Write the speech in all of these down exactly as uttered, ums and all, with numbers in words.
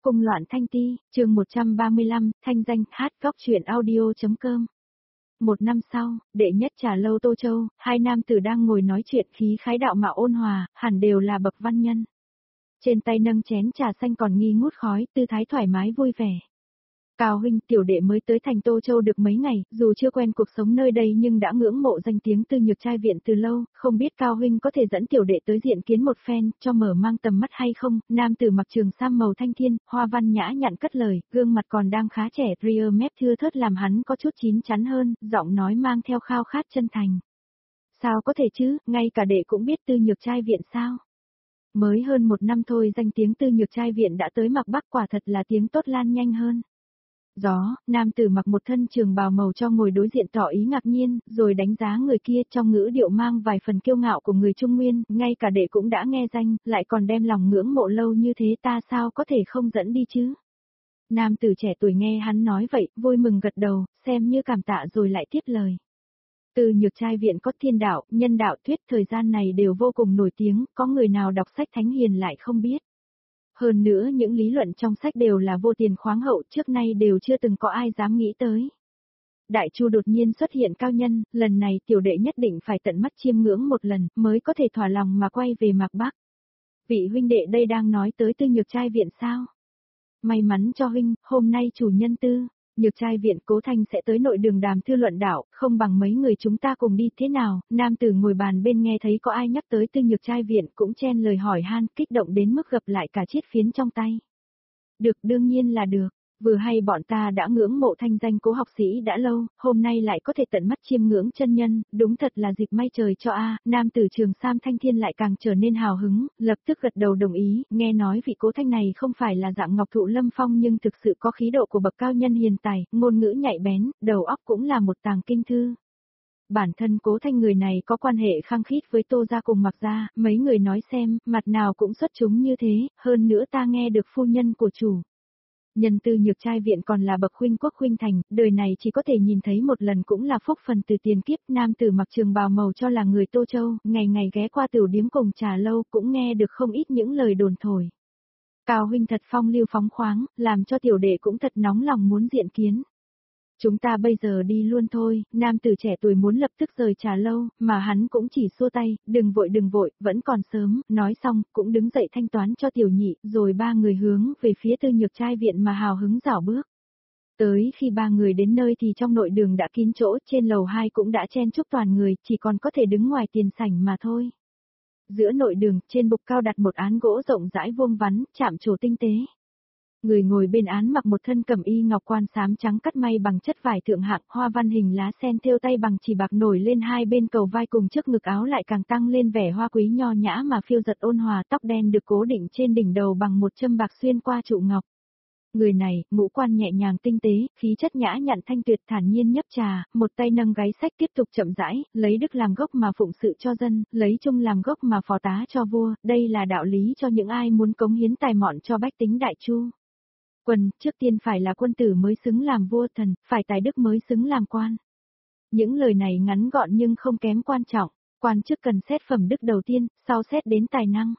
Cung loạn thanh ti, chương một trăm ba mươi lăm, thanh danh, hát góc truyện audio.com. Một năm sau, đệ nhất trà lâu Tô Châu, hai nam tử đang ngồi nói chuyện khí khái đạo mạo ôn hòa, hẳn đều là bậc văn nhân. Trên tay nâng chén trà xanh còn nghi ngút khói, tư thái thoải mái vui vẻ. Cao huynh, tiểu đệ mới tới thành Tô Châu được mấy ngày, dù chưa quen cuộc sống nơi đây nhưng đã ngưỡng mộ danh tiếng Tư Nhược trai viện từ lâu, không biết Cao huynh có thể dẫn tiểu đệ tới diện kiến một phen, cho mở mang tầm mắt hay không? Nam tử mặc trường sam màu thanh thiên, hoa văn nhã nhặn cất lời, gương mặt còn đang khá trẻ, ria mép thưa thớt làm hắn có chút chín chắn hơn, giọng nói mang theo khao khát chân thành. Sao có thể chứ, ngay cả đệ cũng biết Tư Nhược trai viện sao? Mới hơn một năm thôi danh tiếng Tư Nhược trai viện đã tới Mạc Bắc, quả thật là tiếng tốt lan nhanh hơn. Gió, nam tử mặc một thân trường bào màu cho ngồi đối diện tỏ ý ngạc nhiên, rồi đánh giá người kia trong ngữ điệu mang vài phần kiêu ngạo của người Trung Nguyên, ngay cả đệ cũng đã nghe danh, lại còn đem lòng ngưỡng mộ lâu như thế, ta sao có thể không dẫn đi chứ? Nam tử trẻ tuổi nghe hắn nói vậy, vui mừng gật đầu, xem như cảm tạ rồi lại tiếp lời. Tư Nhược trai viện có thiên đạo, nhân đạo, thuyết thời gian này đều vô cùng nổi tiếng, có người nào đọc sách thánh hiền lại không biết. Hơn nữa những lý luận trong sách đều là vô tiền khoáng hậu, trước nay đều chưa từng có ai dám nghĩ tới. Đại Chu đột nhiên xuất hiện cao nhân, lần này tiểu đệ nhất định phải tận mắt chiêm ngưỡng một lần, mới có thể thỏa lòng mà quay về Mạc Bắc. Vị huynh đệ đây đang nói tới Tư Nhược trai viện sao? May mắn cho huynh, hôm nay chủ nhân Tư Nhược trai viện Cố Thanh sẽ tới nội đường đàm thư luận đạo, không bằng mấy người chúng ta cùng đi thế nào? Nam tử ngồi bàn bên nghe thấy có ai nhắc tới Tư Nhược trai viện cũng chen lời hỏi han, kích động đến mức gập lại cả chiếc phiến trong tay. Được, đương nhiên là được. Vừa hay bọn ta đã ngưỡng mộ thanh danh Cố học sĩ đã lâu, hôm nay lại có thể tận mắt chiêm ngưỡng chân nhân, đúng thật là dịp may trời cho a. Nam tử trường sam thanh thiên lại càng trở nên hào hứng, lập tức gật đầu đồng ý, nghe nói vị Cố Thanh này không phải là dạng ngọc thụ lâm phong nhưng thực sự có khí độ của bậc cao nhân hiền tài, ngôn ngữ nhạy bén, đầu óc cũng là một tàng kinh thư. Bản thân Cố Thanh người này có quan hệ khăng khít với Tô gia cùng Mạc gia, mấy người nói xem, mặt nào cũng xuất chúng như thế, hơn nữa ta nghe được phu nhân của chủ nhân Tư Nhược trai viện còn là bậc huynh quốc huynh thành, đời này chỉ có thể nhìn thấy một lần cũng là phúc phần từ tiền kiếp. Nam tử mặc trường bào màu cho là người Tô Châu, ngày ngày ghé qua tiểu điếm cùng trà lâu cũng nghe được không ít những lời đồn thổi. Cao huynh thật phong lưu phóng khoáng, làm cho tiểu đệ cũng thật nóng lòng muốn diện kiến. Chúng ta bây giờ đi luôn thôi, nam tử trẻ tuổi muốn lập tức rời trà lâu, mà hắn cũng chỉ xua tay, đừng vội đừng vội, vẫn còn sớm, nói xong, cũng đứng dậy thanh toán cho tiểu nhị, rồi ba người hướng về phía Tư Nhược trai viện mà hào hứng rảo bước. Tới khi ba người đến nơi thì trong nội đường đã kín chỗ, trên lầu hai cũng đã chen chúc toàn người, chỉ còn có thể đứng ngoài tiền sảnh mà thôi. Giữa nội đường, trên bục cao đặt một án gỗ rộng rãi vuông vắn, chạm trổ tinh tế. Người ngồi bên án mặc một thân cẩm y ngọc quan xám trắng cắt may bằng chất vải thượng hạng, hoa văn hình lá sen thêu tay bằng chỉ bạc nổi lên hai bên cầu vai cùng trước ngực áo lại càng tăng lên vẻ hoa quý nho nhã mà phiêu giật ôn hòa, tóc đen được cố định trên đỉnh đầu bằng một châm bạc xuyên qua trụ ngọc. Người này, ngũ quan nhẹ nhàng tinh tế, khí chất nhã nhặn thanh tuyệt, thản nhiên nhấp trà, một tay nâng gáy sách tiếp tục chậm rãi, lấy đức làm gốc mà phụng sự cho dân, lấy trung làm gốc mà phò tá cho vua, đây là đạo lý cho những ai muốn cống hiến tài mọn cho bách tính Đại Chu. Quân, trước tiên phải là quân tử mới xứng làm vua, thần, phải tài đức mới xứng làm quan. Những lời này ngắn gọn nhưng không kém quan trọng, quan chức cần xét phẩm đức đầu tiên, sau xét đến tài năng.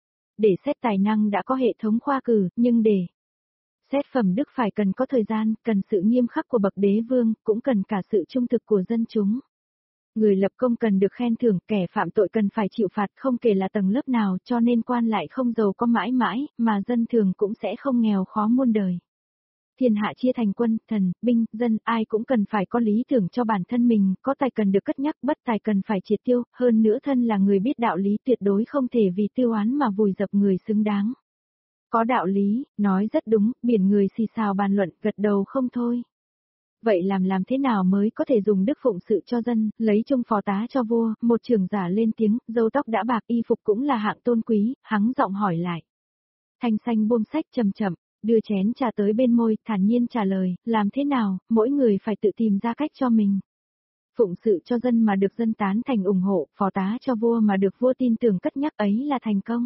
Để xét tài năng đã có hệ thống khoa cử, nhưng để xét phẩm đức phải cần có thời gian, cần sự nghiêm khắc của bậc đế vương, cũng cần cả sự trung thực của dân chúng. Người lập công cần được khen thưởng, kẻ phạm tội cần phải chịu phạt, không kể là tầng lớp nào, cho nên quan lại không giàu có mãi mãi, mà dân thường cũng sẽ không nghèo khó muôn đời. Thiên hạ chia thành quân, thần, binh, dân, ai cũng cần phải có lý tưởng cho bản thân mình, có tài cần được cất nhắc, bất tài cần phải triệt tiêu, hơn nữa thân là người biết đạo lý tuyệt đối không thể vì tư oán mà vùi dập người xứng đáng. Có đạo lý, nói rất đúng, biển người xì xào bàn luận, gật đầu không thôi. Vậy làm làm thế nào mới có thể dùng đức phụng sự cho dân, lấy trung phò tá cho vua, một trưởng giả lên tiếng, râu tóc đã bạc, y phục cũng là hạng tôn quý, hắng giọng hỏi lại. Thanh xanh buông sách chậm chậm, đưa chén trà tới bên môi, thản nhiên trả lời, làm thế nào, mỗi người phải tự tìm ra cách cho mình. Phụng sự cho dân mà được dân tán thành ủng hộ, phò tá cho vua mà được vua tin tưởng cất nhắc ấy là thành công.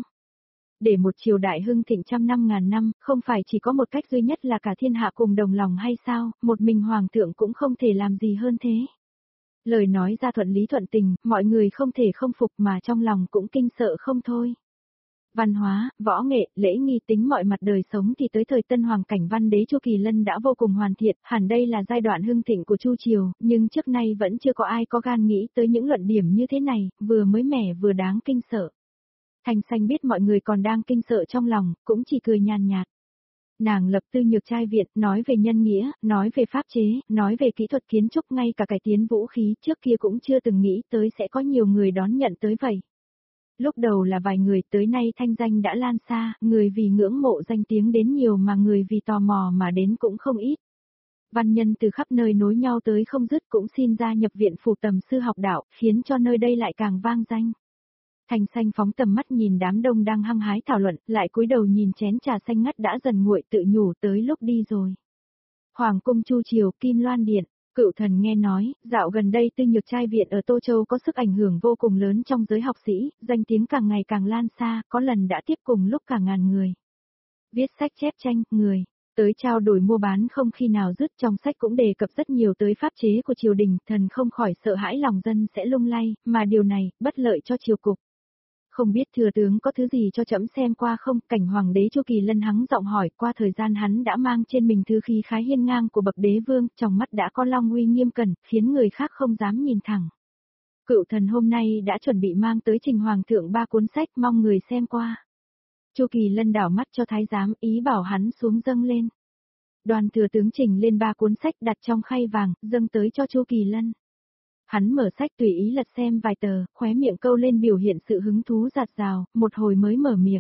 Để một triều đại hưng thịnh trăm năm ngàn năm, không phải chỉ có một cách duy nhất là cả thiên hạ cùng đồng lòng hay sao, một mình hoàng thượng cũng không thể làm gì hơn thế. Lời nói ra thuận lý thuận tình, mọi người không thể không phục mà trong lòng cũng kinh sợ không thôi. Văn hóa, võ nghệ, lễ nghi tính mọi mặt đời sống thì tới thời Tân Hoàng cảnh Văn đế Chu Kỳ Lân đã vô cùng hoàn thiện, hẳn đây là giai đoạn hưng thịnh của Chu triều, nhưng trước nay vẫn chưa có ai có gan nghĩ tới những luận điểm như thế này, vừa mới mẻ vừa đáng kinh sợ. Thanh Xanh biết mọi người còn đang kinh sợ trong lòng, cũng chỉ cười nhàn nhạt. Nàng lập Tư Nhược Trai Viện, nói về nhân nghĩa, nói về pháp chế, nói về kỹ thuật kiến trúc, ngay cả cải tiến vũ khí trước kia cũng chưa từng nghĩ tới sẽ có nhiều người đón nhận tới vậy. Lúc đầu là vài người, tới nay thanh danh đã lan xa, người vì ngưỡng mộ danh tiếng đến nhiều mà người vì tò mò mà đến cũng không ít. Văn nhân từ khắp nơi nối nhau tới không dứt cũng xin gia nhập viện phủ tầm sư học đạo, khiến cho nơi đây lại càng vang danh. Thanh Xanh phóng tầm mắt nhìn đám đông đang hăng hái thảo luận, lại cúi đầu nhìn chén trà xanh ngắt đã dần nguội, tự nhủ tới lúc đi rồi. Hoàng cung Chu triều, Kim Loan Điện. Cựu thần nghe nói, dạo gần đây Tư Nhược Trai Viện ở Tô Châu có sức ảnh hưởng vô cùng lớn trong giới học sĩ, danh tiếng càng ngày càng lan xa, có lần đã tiếp cùng lúc cả ngàn người. Viết sách chép tranh, người, tới trao đổi mua bán không khi nào dứt, trong sách cũng đề cập rất nhiều tới pháp chế của triều đình, thần không khỏi sợ hãi lòng dân sẽ lung lay, mà điều này, bất lợi cho triều cục. Không biết thừa tướng có thứ gì cho trẫm xem qua không? Cảnh hoàng đế Chu Kỳ Lân hắng giọng hỏi, qua thời gian hắn đã mang trên mình thứ khí khái hiên ngang của bậc đế vương, trong mắt đã có long uy nghiêm cẩn, khiến người khác không dám nhìn thẳng. Cựu thần hôm nay đã chuẩn bị mang tới trình hoàng thượng ba cuốn sách, mong người xem qua. Chu Kỳ Lân đảo mắt cho thái giám, ý bảo hắn xuống dâng lên. Đoàn thừa tướng trình lên ba cuốn sách đặt trong khay vàng, dâng tới cho Chu Kỳ Lân. Hắn mở sách tùy ý lật xem vài tờ, khóe miệng câu lên biểu hiện sự hứng thú dạt dào, một hồi mới mở miệng.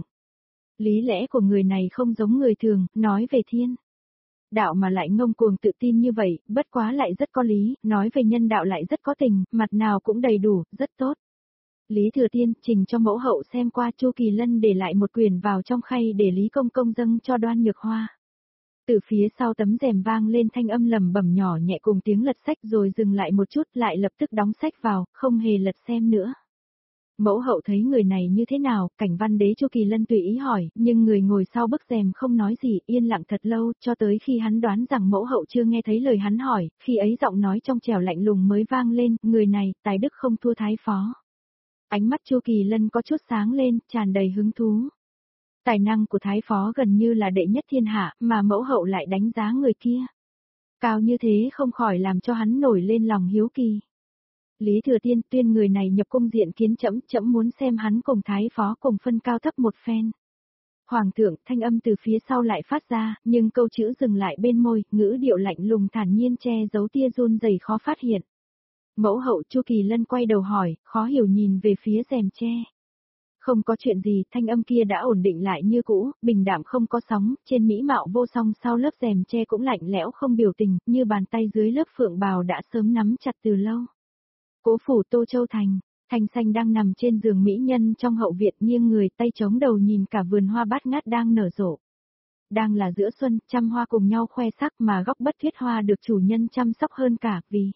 Lý lẽ của người này không giống người thường, nói về thiên đạo mà lại ngông cuồng tự tin như vậy, bất quá lại rất có lý, nói về nhân đạo lại rất có tình, mặt nào cũng đầy đủ, rất tốt. Lý Thừa Tiên trình cho mẫu hậu xem qua. Chu Kỳ Lân để lại một quyển vào trong khay để Lý Công Công dâng cho Đoan Nhược Hoa. Từ phía sau tấm rèm vang lên thanh âm lầm bẩm nhỏ nhẹ cùng tiếng lật sách, rồi dừng lại một chút, lại lập tức đóng sách vào, không hề lật xem nữa. Mẫu hậu thấy người này như thế nào? Cảnh Văn đế Chu Kỳ Lân tùy ý hỏi, nhưng người ngồi sau bức rèm không nói gì, yên lặng thật lâu, cho tới khi hắn đoán rằng mẫu hậu chưa nghe thấy lời hắn hỏi, khi ấy giọng nói trong trẻo lạnh lùng mới vang lên, người này, tài đức không thua thái phó. Ánh mắt Chu Kỳ Lân có chút sáng lên, tràn đầy hứng thú. Tài năng của thái phó gần như là đệ nhất thiên hạ, mà mẫu hậu lại đánh giá người kia cao như thế, không khỏi làm cho hắn nổi lên lòng hiếu kỳ. Lý Thừa Tiên tuyên người này nhập cung diện kiến trẫm, trẫm muốn xem hắn cùng thái phó cùng phân cao thấp một phen. Hoàng thượng, thanh âm từ phía sau lại phát ra, nhưng câu chữ dừng lại bên môi, ngữ điệu lạnh lùng thản nhiên che giấu tia run rẩy khó phát hiện. Mẫu hậu. Chu Kỳ Lân quay đầu hỏi, khó hiểu nhìn về phía rèm che. Không có chuyện gì, thanh âm kia đã ổn định lại như cũ, bình đạm không có sóng, trên mỹ mạo vô song sau lớp rèm che cũng lạnh lẽo không biểu tình, như bàn tay dưới lớp phượng bào đã sớm nắm chặt từ lâu. Cố phủ Tô Châu Thành, Thanh Xanh đang nằm trên giường mỹ nhân trong hậu viện, nghiêng người, tay chống đầu nhìn cả vườn hoa bát ngát đang nở rộ. Đang là giữa xuân, trăm hoa cùng nhau khoe sắc mà góc bất thuyết hoa được chủ nhân chăm sóc hơn cả, vì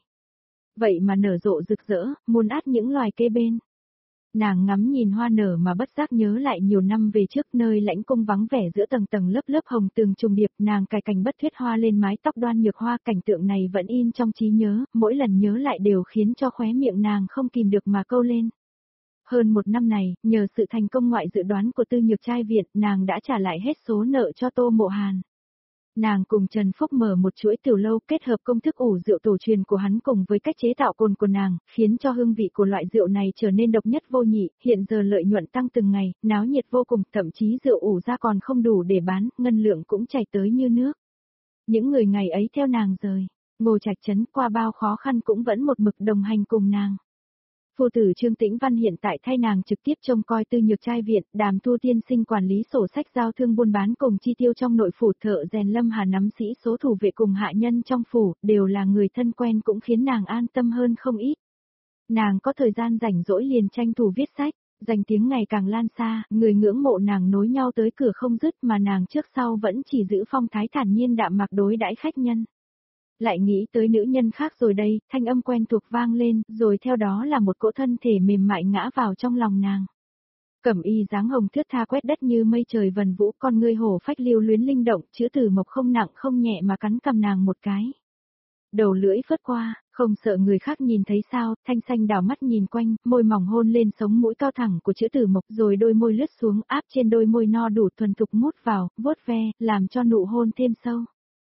vậy mà nở rộ rực rỡ, muôn át những loài kê bên. Nàng ngắm nhìn hoa nở mà bất giác nhớ lại nhiều năm về trước, nơi lãnh cung vắng vẻ giữa tầng tầng lớp lớp hồng tường trùng điệp, nàng cài cành bất thuyết hoa lên mái tóc Đoan Nhược Hoa, cảnh tượng này vẫn in trong trí nhớ, mỗi lần nhớ lại đều khiến cho khóe miệng nàng không kìm được mà câu lên. Hơn một năm này, nhờ sự thành công ngoại dự đoán của Tư Nhược Trai Viện, nàng đã trả lại hết số nợ cho Tô Mộ Hàn. Nàng cùng Trần Phúc mở một chuỗi tiểu lâu, kết hợp công thức ủ rượu tổ truyền của hắn cùng với cách chế tạo cồn của nàng, khiến cho hương vị của loại rượu này trở nên độc nhất vô nhị, hiện giờ lợi nhuận tăng từng ngày, náo nhiệt vô cùng, thậm chí rượu ủ ra còn không đủ để bán, ngân lượng cũng chảy tới như nước. Những người ngày ấy theo nàng rời, Ngô Trạch Trấn qua bao khó khăn cũng vẫn một mực đồng hành cùng nàng. Phu tử Trương Tĩnh Văn hiện tại thay nàng trực tiếp trông coi Tư Nhược Trai Viện, Đàm Thu Tiên sinh quản lý sổ sách giao thương buôn bán cùng chi tiêu trong nội phủ, Thợ rèn Lâm Hà nắm sĩ số thủ vệ cùng hạ nhân trong phủ, đều là người thân quen cũng khiến nàng an tâm hơn không ít. Nàng có thời gian rảnh rỗi liền tranh thủ viết sách, danh tiếng ngày càng lan xa, người ngưỡng mộ nàng nối nhau tới cửa không dứt, mà nàng trước sau vẫn chỉ giữ phong thái thản nhiên đạm mạc đối đãi khách nhân. Lại nghĩ tới nữ nhân khác rồi đây, thanh âm quen thuộc vang lên, rồi theo đó là một cỗ thân thể mềm mại ngã vào trong lòng nàng. Cẩm y dáng hồng thướt tha quét đất như mây trời vần vũ, con ngươi hổ phách lưu luyến linh động, chữ từ mộc không nặng không nhẹ mà cắn cầm nàng một cái. Đầu lưỡi phớt qua, không sợ người khác nhìn thấy sao, Thanh Xanh đảo mắt nhìn quanh, môi mỏng hôn lên sống mũi cao thẳng của chữ tử mộc rồi đôi môi lướt xuống áp trên đôi môi no đủ thuần thục mút vào, vuốt ve, làm cho nụ hôn thêm sâu.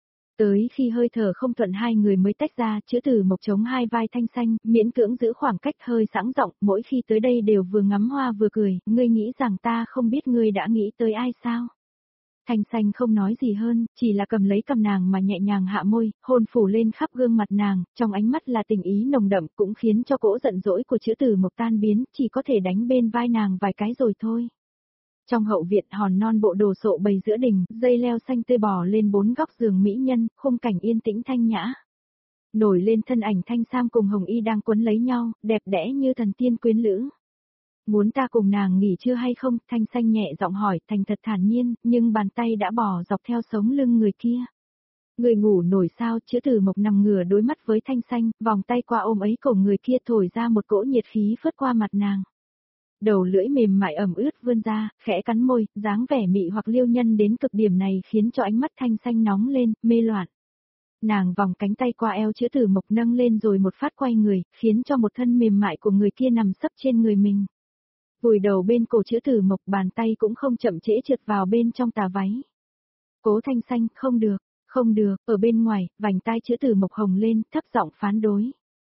Tới khi hơi thở không thuận hai người mới tách ra, chữ tử mộc chống hai vai Thanh Xanh, miễn cưỡng giữ khoảng cách hơi sẵn giọng, mỗi khi tới đây đều vừa ngắm hoa vừa cười, ngươi nghĩ rằng ta không biết ngươi đã nghĩ tới ai sao? Thanh Xanh không nói gì hơn, chỉ là cầm lấy cầm nàng mà nhẹ nhàng hạ môi, hôn phủ lên khắp gương mặt nàng, trong ánh mắt là tình ý nồng đậm cũng khiến cho cỗ giận dỗi của chữ tử mộc tan biến, chỉ có thể đánh bên vai nàng vài cái rồi thôi. Trong hậu viện hòn non bộ đồ sộ bày giữa đình, dây leo xanh tươi bò lên bốn góc giường mỹ nhân, khung cảnh yên tĩnh thanh nhã. Nổi lên thân ảnh Thanh Sam cùng Hồng Y đang quấn lấy nhau, đẹp đẽ như thần tiên quyến lữ. Muốn ta cùng nàng nghỉ chưa hay không? Thanh Xanh nhẹ giọng hỏi, thành thật thản nhiên, nhưng bàn tay đã bò dọc theo sống lưng người kia. Người ngủ nổi sao? Chữ tử mộc nằm ngửa đối mắt với Thanh Xanh, vòng tay qua ôm ấy cổ người kia thổi ra một cỗ nhiệt khí phớt qua mặt nàng. Đầu lưỡi mềm mại ẩm ướt vươn ra, khẽ cắn môi, dáng vẻ mị hoặc liêu nhân đến cực điểm này khiến cho ánh mắt Thanh Xanh nóng lên, mê loạn. Nàng vòng cánh tay qua eo chữ tử mộc nâng lên rồi một phát quay người, khiến cho một thân mềm mại của người kia nằm sấp trên người mình. Vùi đầu bên cổ chữ tử mộc, bàn tay cũng không chậm trễ trượt vào bên trong tà váy. Cố Thanh Xanh, không được, không được, ở bên ngoài, vành tai chữ tử mộc hồng lên, thấp giọng phán đối.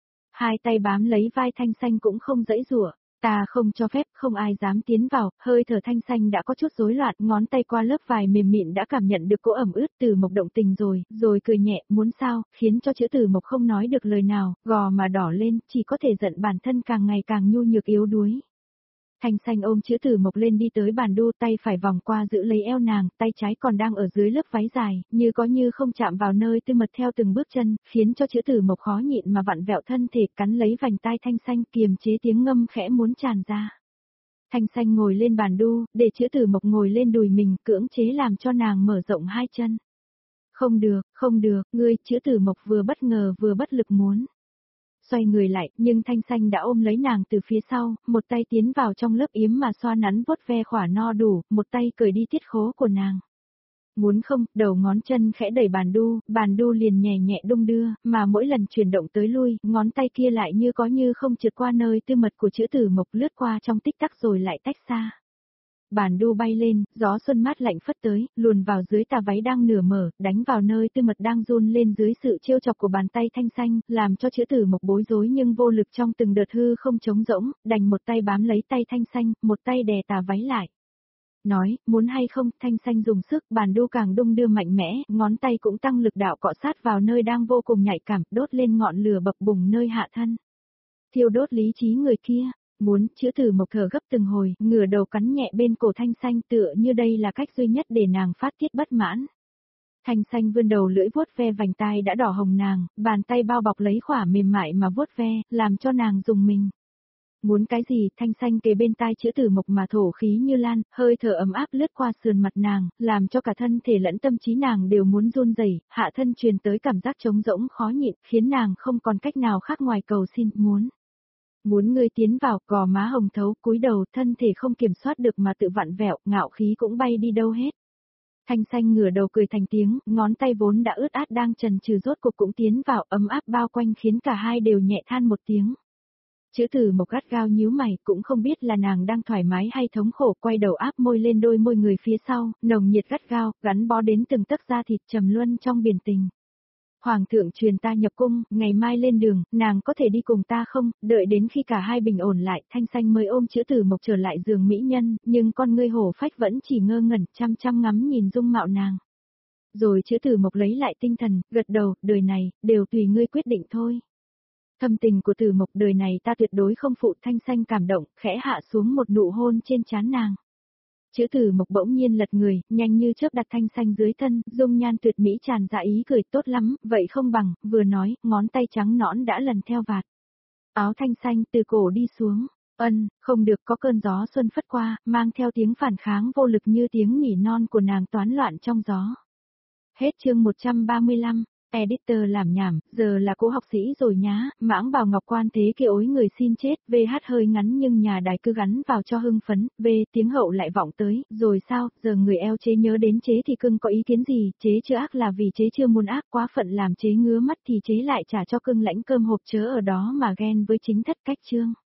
Hai tay bám lấy vai Thanh Xanh cũng không dãy rủa. Ta không cho phép, không ai dám tiến vào, hơi thở Thanh Xanh đã có chút rối loạn, ngón tay qua lớp vải mềm mịn đã cảm nhận được cỗ ẩm ướt từ mộc động tình rồi, rồi cười nhẹ, muốn sao, khiến cho chữ tử mộc không nói được lời nào, gò mà đỏ lên, chỉ có thể giận bản thân càng ngày càng nhu nhược yếu đuối. Thanh Xanh ôm chữ tử mộc lên đi tới bàn đu, tay phải vòng qua giữ lấy eo nàng, tay trái còn đang ở dưới lớp váy dài, như có như không chạm vào nơi tư mật theo từng bước chân, khiến cho chữ tử mộc khó nhịn mà vặn vẹo thân thể cắn lấy vành tai Thanh Xanh kiềm chế tiếng ngâm khẽ muốn tràn ra. Thanh Xanh ngồi lên bàn đu, để chữ tử mộc ngồi lên đùi mình, cưỡng chế làm cho nàng mở rộng hai chân. Không được, không được, ngươi, chữ tử mộc vừa bất ngờ vừa bất lực muốn. Xoay người lại, nhưng Thanh Xanh đã ôm lấy nàng từ phía sau, một tay tiến vào trong lớp yếm mà xoa nắn vuốt ve khỏa no đủ, một tay cởi đi tiết khố của nàng. Muốn không, đầu ngón chân khẽ đẩy bàn đu, bàn đu liền nhẹ nhẹ đung đưa, mà mỗi lần chuyển động tới lui, ngón tay kia lại như có như không trượt qua nơi tư mật của chữ tử mộc lướt qua trong tích tắc rồi lại tách xa. Bàn đu bay lên, gió xuân mát lạnh phất tới, luồn vào dưới tà váy đang nửa mở, đánh vào nơi tư mật đang run lên dưới sự trêu chọc của bàn tay Thanh Xanh, làm cho chữ tử mộc bối rối nhưng vô lực trong từng đợt hư không trống rỗng, đành một tay bám lấy tay Thanh Xanh, một tay đè tà váy lại. Nói, muốn hay không, Thanh Xanh dùng sức, bàn đu càng đung đưa mạnh mẽ, ngón tay cũng tăng lực đạo cọ sát vào nơi đang vô cùng nhạy cảm, đốt lên ngọn lửa bập bùng nơi hạ thân. Thiêu đốt lý trí người kia. Muốn, chữ tử mộc thở gấp từng hồi, ngửa đầu cắn nhẹ bên cổ Thanh Xanh tựa như đây là cách duy nhất để nàng phát tiết bất mãn. Thanh Xanh vươn đầu lưỡi vuốt ve vành tai đã đỏ hồng nàng, bàn tay bao bọc lấy khỏa mềm mại mà vuốt ve, làm cho nàng dùng mình. Muốn cái gì, Thanh Xanh kề bên tai chữ tử mộc mà thổ khí như lan, hơi thở ấm áp lướt qua sườn mặt nàng, làm cho cả thân thể lẫn tâm trí nàng đều muốn run rẩy, hạ thân truyền tới cảm giác trống rỗng khó nhịn, khiến nàng không còn cách nào khác ngoài cầu xin, muốn. Muốn ngươi tiến vào, gò má hồng thấu, cúi đầu, thân thể không kiểm soát được mà tự vặn vẹo, ngạo khí cũng bay đi đâu hết. Thanh Xanh ngửa đầu cười thành tiếng, ngón tay vốn đã ướt át đang trần trừ rốt cuộc cũng tiến vào, ấm áp bao quanh khiến cả hai đều nhẹ than một tiếng. Chữ tử mộc gắt gao nhíu mày, cũng không biết là nàng đang thoải mái hay thống khổ, quay đầu áp môi lên đôi môi người phía sau, nồng nhiệt gắt gao, gắn bó đến từng tấc da thịt trầm luân trong biển tình. Hoàng thượng truyền ta nhập cung, ngày mai lên đường, nàng có thể đi cùng ta không? Đợi đến khi cả hai bình ổn lại, Thanh Xanh mới ôm chữ tử mộc trở lại giường mỹ nhân, nhưng con ngươi hổ phách vẫn chỉ ngơ ngẩn, chăm chăm ngắm nhìn dung mạo nàng. Rồi chữ tử mộc lấy lại tinh thần, gật đầu, đời này, đều tùy ngươi quyết định thôi. Thâm tình của tử mộc, đời này ta tuyệt đối không phụ. Thanh Xanh cảm động, khẽ hạ xuống một nụ hôn trên trán nàng. Chữ tử mộc bỗng nhiên lật người, nhanh như chớp đặt Thanh Xanh dưới thân, dung nhan tuyệt mỹ tràn ra ý cười, tốt lắm, vậy không bằng, vừa nói, ngón tay trắng nõn đã lần theo vạt. Áo Thanh Xanh từ cổ đi xuống, ân, không được, có cơn gió xuân phất qua, mang theo tiếng phản kháng vô lực như tiếng nỉ non của nàng toán loạn trong gió. Hết chương một trăm ba mươi lăm. Editor làm nhảm, giờ là cố học sĩ rồi nhá, mãng bảo Ngọc Quan thế kia ối người xin chết, V hát hơi ngắn nhưng nhà đài cứ gắn vào cho hưng phấn, V tiếng hậu lại vọng tới, rồi sao, giờ người eo chế nhớ đến chế thì cưng có ý kiến gì, chế chưa ác là vì chế chưa muốn ác quá phận làm chế ngứa mắt thì chế lại trả cho cưng lãnh cơm hộp chớ ở đó mà ghen với chính thất cách chương.